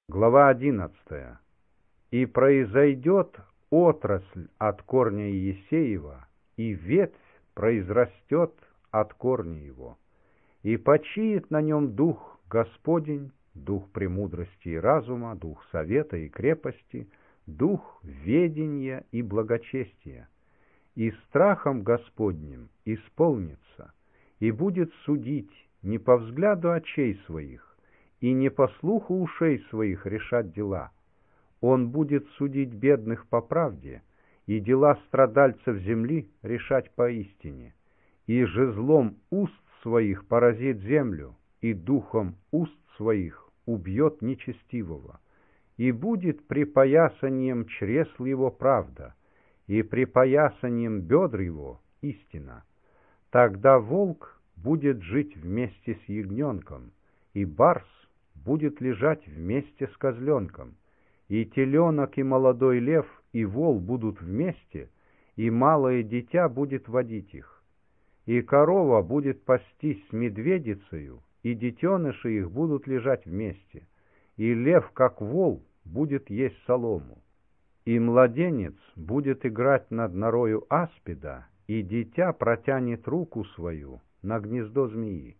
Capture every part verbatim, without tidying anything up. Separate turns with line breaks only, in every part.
Глава одиннадцатая. «И произойдет отрасль от корня Иесеева, и ветвь произрастет от корня его, и почиет на нем дух Господень, дух премудрости и разума, дух совета и крепости, дух ведения и благочестия, и страхом Господним исполнится, и будет судить не по взгляду очей своих, и не по слуху ушей своих решать дела. Он будет судить бедных по правде, и дела страдальцев земли решать поистине, и жезлом уст своих поразит землю, и духом уст своих убьет нечестивого, и будет припоясанием чресл его правда, и припоясанием бедр его истина. Тогда волк будет жить вместе с ягненком, и барс будет лежать вместе с козленком, и теленок, и молодой лев, и вол будут вместе, и малое дитя будет водить их. И корова будет пастись с медведицею, и детеныши их будут лежать вместе, и лев, как вол, будет есть солому. И младенец будет играть над норою аспида, и дитя протянет руку свою на гнездо змеи.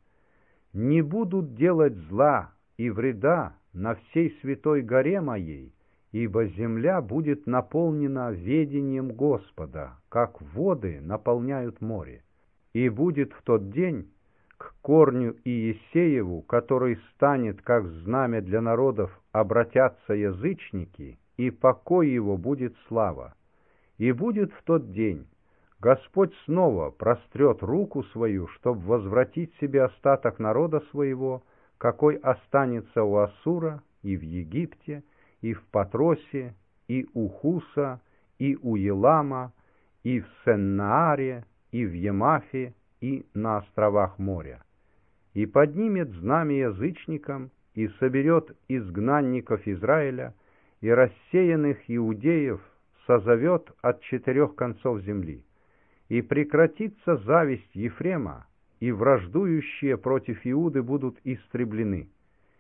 Не будут делать зла и вреда на всей святой горе моей, ибо земля будет наполнена ведением Господа, как воды наполняют море. И будет в тот день к корню Иесееву, который станет как знамя для народов, обратятся язычники, и покой его будет слава. И будет в тот день Господь снова прострет руку свою, чтобы возвратить себе остаток народа своего, какой останется у Ассура и в Египте, и в Патросе, и у Хуса, и у Елама, и в Сеннааре, и в Емафе, и на островах моря. И поднимет знамя язычникам, и соберет изгнанников Израиля, и рассеянных иудеев созовет от четырех концов земли. И прекратится зависть Ефрема, и враждующие против Иуды будут истреблены.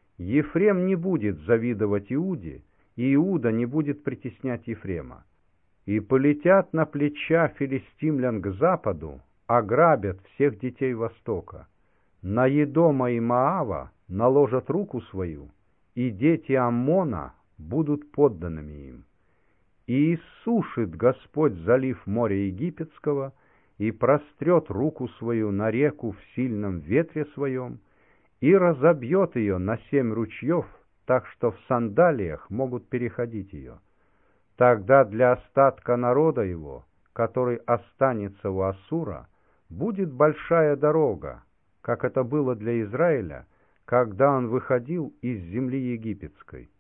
Ефрем не будет завидовать Иуде, и Иуда не будет притеснять Ефрема. И полетят на плеча филистимлян к западу, ограбят всех детей Востока. На Едома и Моава наложат руку свою, и дети Аммона будут подданными им. И иссушит Господь залив моря Египетского, и прострет руку свою на реку в сильном ветре своем, и разобьет ее на семь ручьев, так что в сандалиях могут переходить ее. Тогда для остатка народа его, который останется у Ассура, будет большая дорога, как это было для Израиля, когда он выходил из земли египетской.